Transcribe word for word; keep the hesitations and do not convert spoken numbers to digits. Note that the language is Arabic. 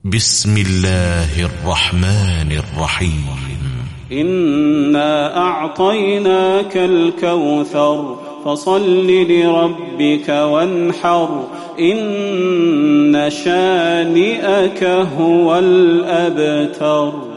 بسم الله الرحمن الرحيم. إنا أعطيناك الكوثر فصل لربك وانحر إن شانئك هو الأبتر.